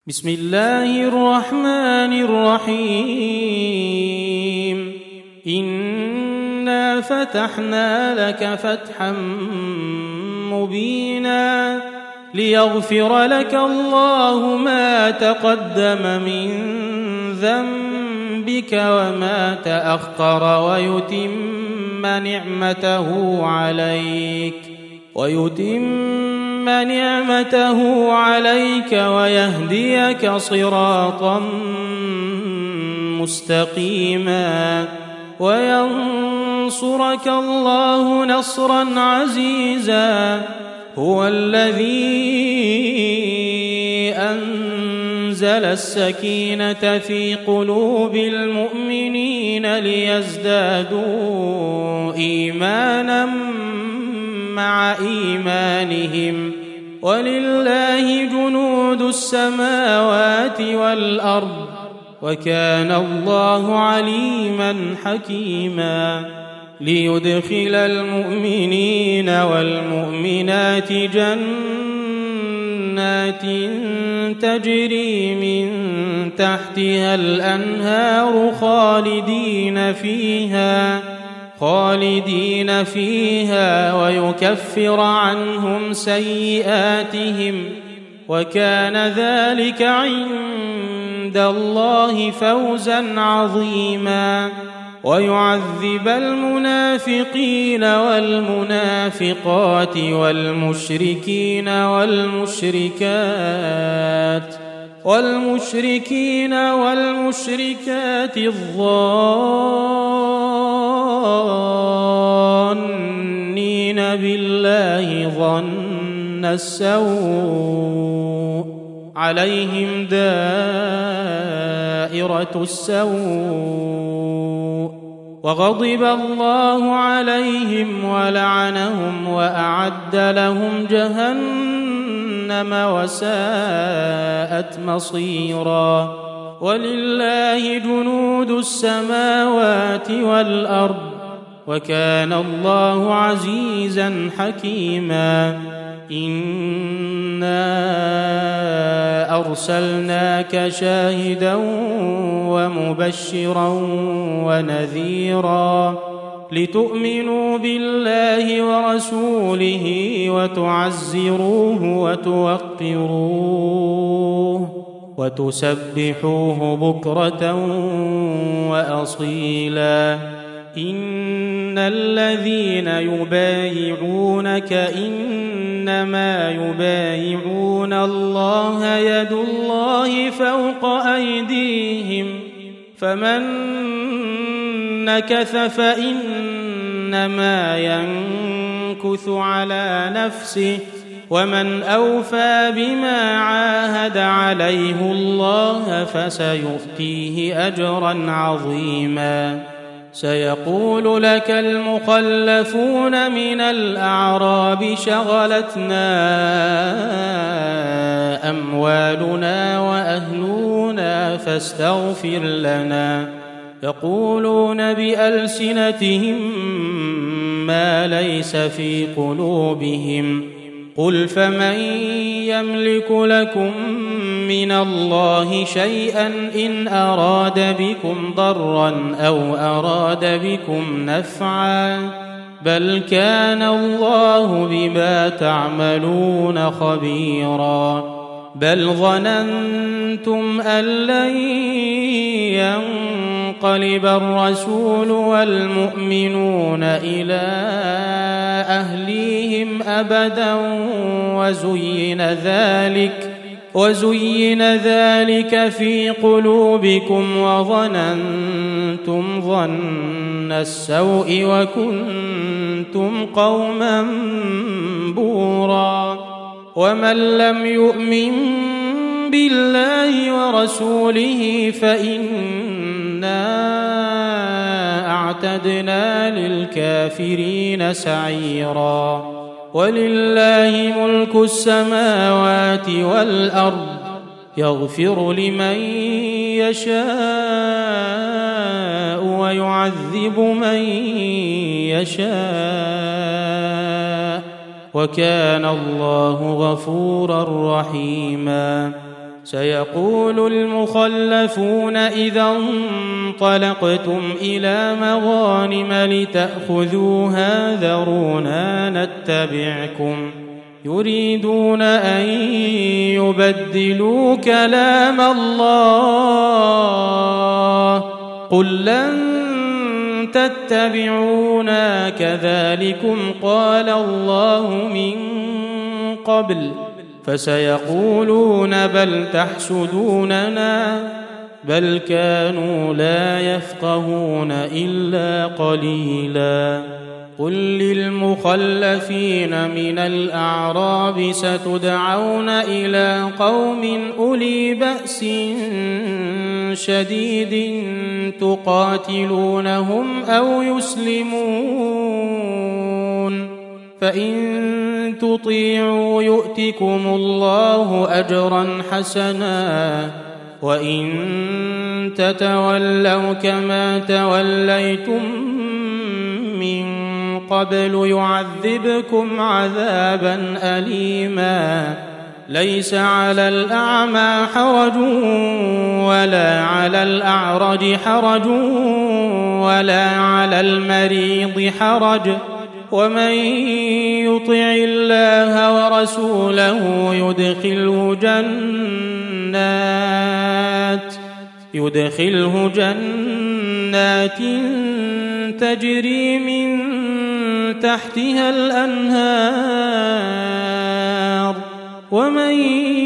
بسم الله الرحمن الرحيم إنا فتحنا لك فتحا مبينا ليغفر لك الله ما تقدم من ذنبك وما تأخر ويتم نعمته عليك ويهديك صراطا مستقيما وينصرك الله نصرا عزيزا هو الذي أنزل السكينة في قلوب المؤمنين ليزدادوا إيمانا مع إيمانهم ولله جنود السماوات والأرض وكان الله عليما حكيما ليدخل المؤمنين والمؤمنات جنات تجري من تحتها الأنهار خالدين فيها ويكفر عنهم سيئاتهم وكان ذلك عند الله فوزا عظيما ويعذب المنافقين والمنافقات والمشركين والمشركات الظانين بالله ظن السوء عليهم دائرة السوء وغضب الله عليهم ولعنهم وأعد لهم جهنم وساءت مصيرا ولله جنود السماوات والأرض وكان الله عزيزا حكيما إنا أرسلناك شاهدا ومبشرا ونذيرا لتؤمنوا بالله ورسوله وتعزروه وتوقروه وتسبحوه بكرة وأصيلا إن الذين يبايعونك إنما يبايعون الله يد الله فوق أيديهم فمن نكث فإنما ينكث على نفسه ومن أوفى بما عاهد عليه الله فسيؤتيه أجرا عظيما سيقول لك المخلفون من الأعراب شغلتنا أموالنا وأهلنا فاستغفر لنا يقولون بألسنتهم ما ليس في قلوبهم قل فمن يملك لكم من الله شيئا إن أراد بكم ضرا أو أراد بكم نفعا بل كان الله بما تعملون خبيرا بل ظننتم أن لن ينقلب الرسول والمؤمنون إلى أهليهم أبدا وزين ذلك في قلوبكم وظننتم ظن السوء وكنتم قوما بورا ومن لم يؤمن بالله ورسوله فإنا أعتدنا للكافرين سعيرا ولله ملك السماوات والأرض يغفر لمن يشاء ويعذب من يشاء وكان الله غفورا رحيما سيقول المخلفون إذا انطلقتم إلى مغانم لتأخذوها ذرونا نتبعكم يريدون أن يبدلوا كلام الله قل لن تتبعونا كذلكم قال الله من قبل فسيقولون بل تحسدوننا بل كانوا لا يفقهون إلا قليلا قل للمخلفين من الأعراب ستدعون إلى قوم أولي بأس شديد تقاتلونهم أو يسلمون فإن تطيعوا يؤتكم الله أجرا حسنا وإن تتولوا كما توليتم من قبل يعذبكم عذابا أليما ليس على الأعمى حرج ولا على الأعرج حرج ولا على المريض حرج ومن يطع الله ورسوله يدخله جنات تجري من تحتها الأنهار ومن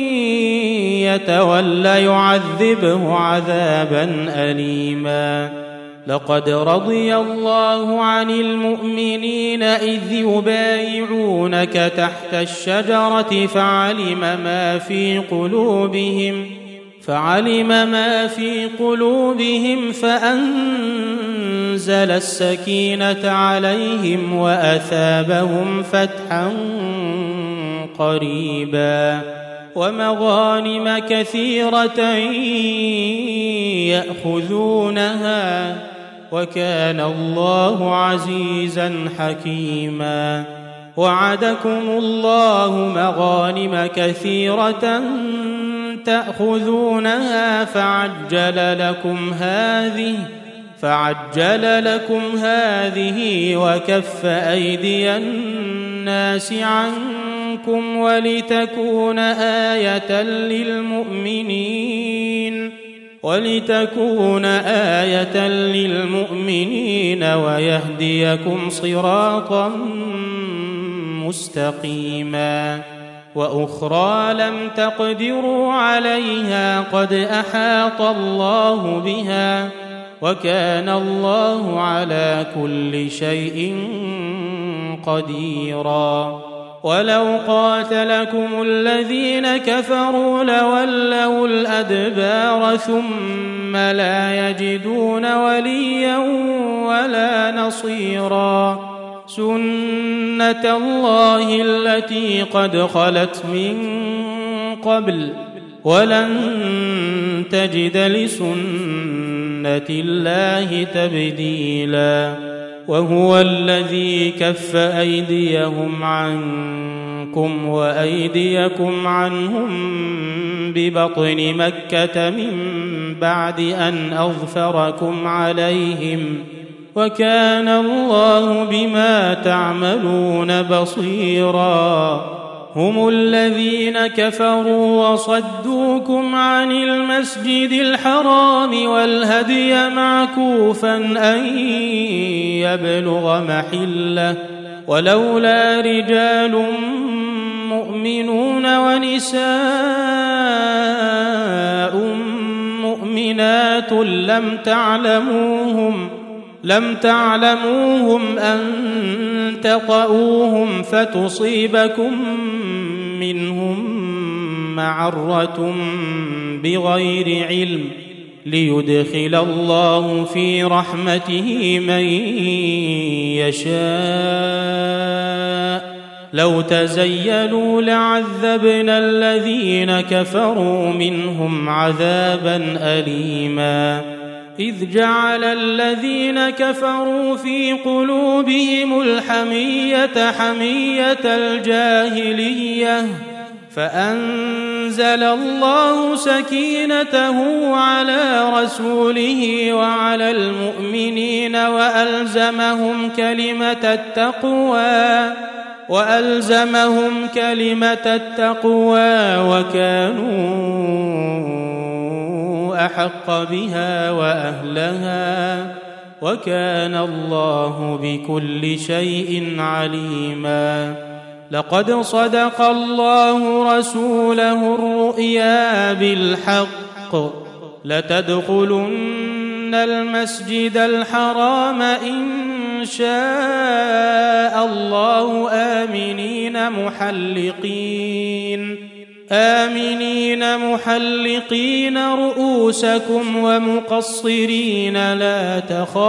يتولى يعذبه عذابا أليما لقد رضي الله عن المؤمنين إذ يبايعونك تحت الشجرة فعلم ما في قلوبهم فأنزل السكينة عليهم وأثابهم فتحا قريبا ومغانم كثيرة يأخذونها وكان الله عزيزا حكيما وعدكم الله مغانم كثيرة تأخذونها فعجل لكم هذه وكف أيدي الناس عنكم ولتكون آية للمؤمنين ويهديكم صراطا مستقيما وأخرى لم تقدروا عليها قد أحاط الله بها وكان الله على كل شيء قديرا ولو قاتلكم الذين كفروا لولوا الأدبار ثم لا يجدون وليا ولا نصيرا سنة الله التي قد خلت من قبل ولن تجد لسنة الله تبديلا وهو الذي كف أيديهم عنكم وأيديكم عنهم ببطن مكة من بعد أن أظفركم عليهم وكان الله بما تعملون بصيرا هم الذين كفروا وصدوكم عن المسجد الحرام والهدي معكوفا أن يبلغ محله ولولا رجال مؤمنون ونساء مؤمنات لم تعلموهم أن تطؤوهم فتصيبكم منهم معرة بغير علم ليدخل الله في رحمته من يشاء لو تزيلوا لعذبنا الذين كفروا منهم عذابا أليما إذ جعل الذين كفروا في قلوبهم الحمية حمية الجاهلية فأنزل الله سكينته على رسوله وعلى المؤمنين وألزمهم كلمة التقوى وكانوا أحق بها وأهلها وكان الله بكل شيء عليما. لقد صدق الله رسوله الرؤيا بالحق لتدخلن المسجد الحرام إن شاء الله آمنين محلقين رؤوسكم ومقصرين لا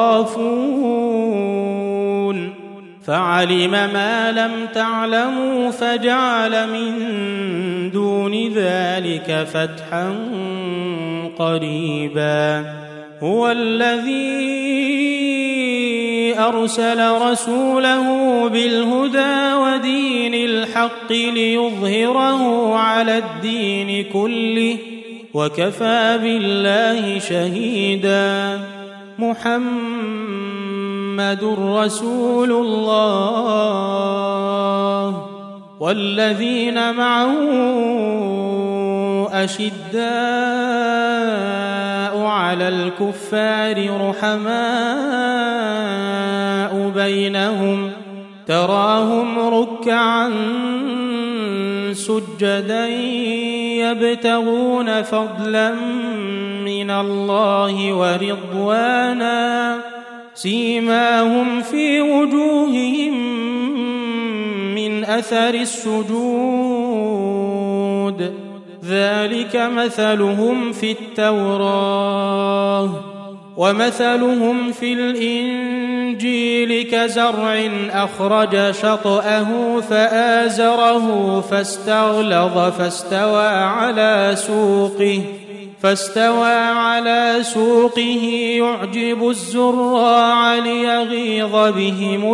تخافون فعلم ما لم تعلموا فجعل من دون ذلك فتحا قريبا. هو الذي أرسل رسوله بالهدى ودين الحق ليظهره على الدين كله وكفى بالله شهيدا. محمد رسول الله والذين معه أشداء على الكفار رحماء بينهم تراهم ركعا سجدا يبتغون فضلا من الله ورضوانا سيماهم في وجوههم من أثر السجود ذلك مثلهم في التوراة ومثلهم في الإنجيل كزرع أخرج شطأه فآزره فاستغلظ فاستوى على سوقه يعجب الزراع ليغيظ بهم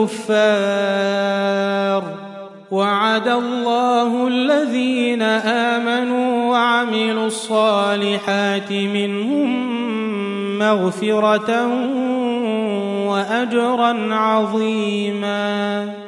الكفار. وعد الله الذين آمنوا وعملوا الصالحات منهم مغفرة وأجرا عظيما.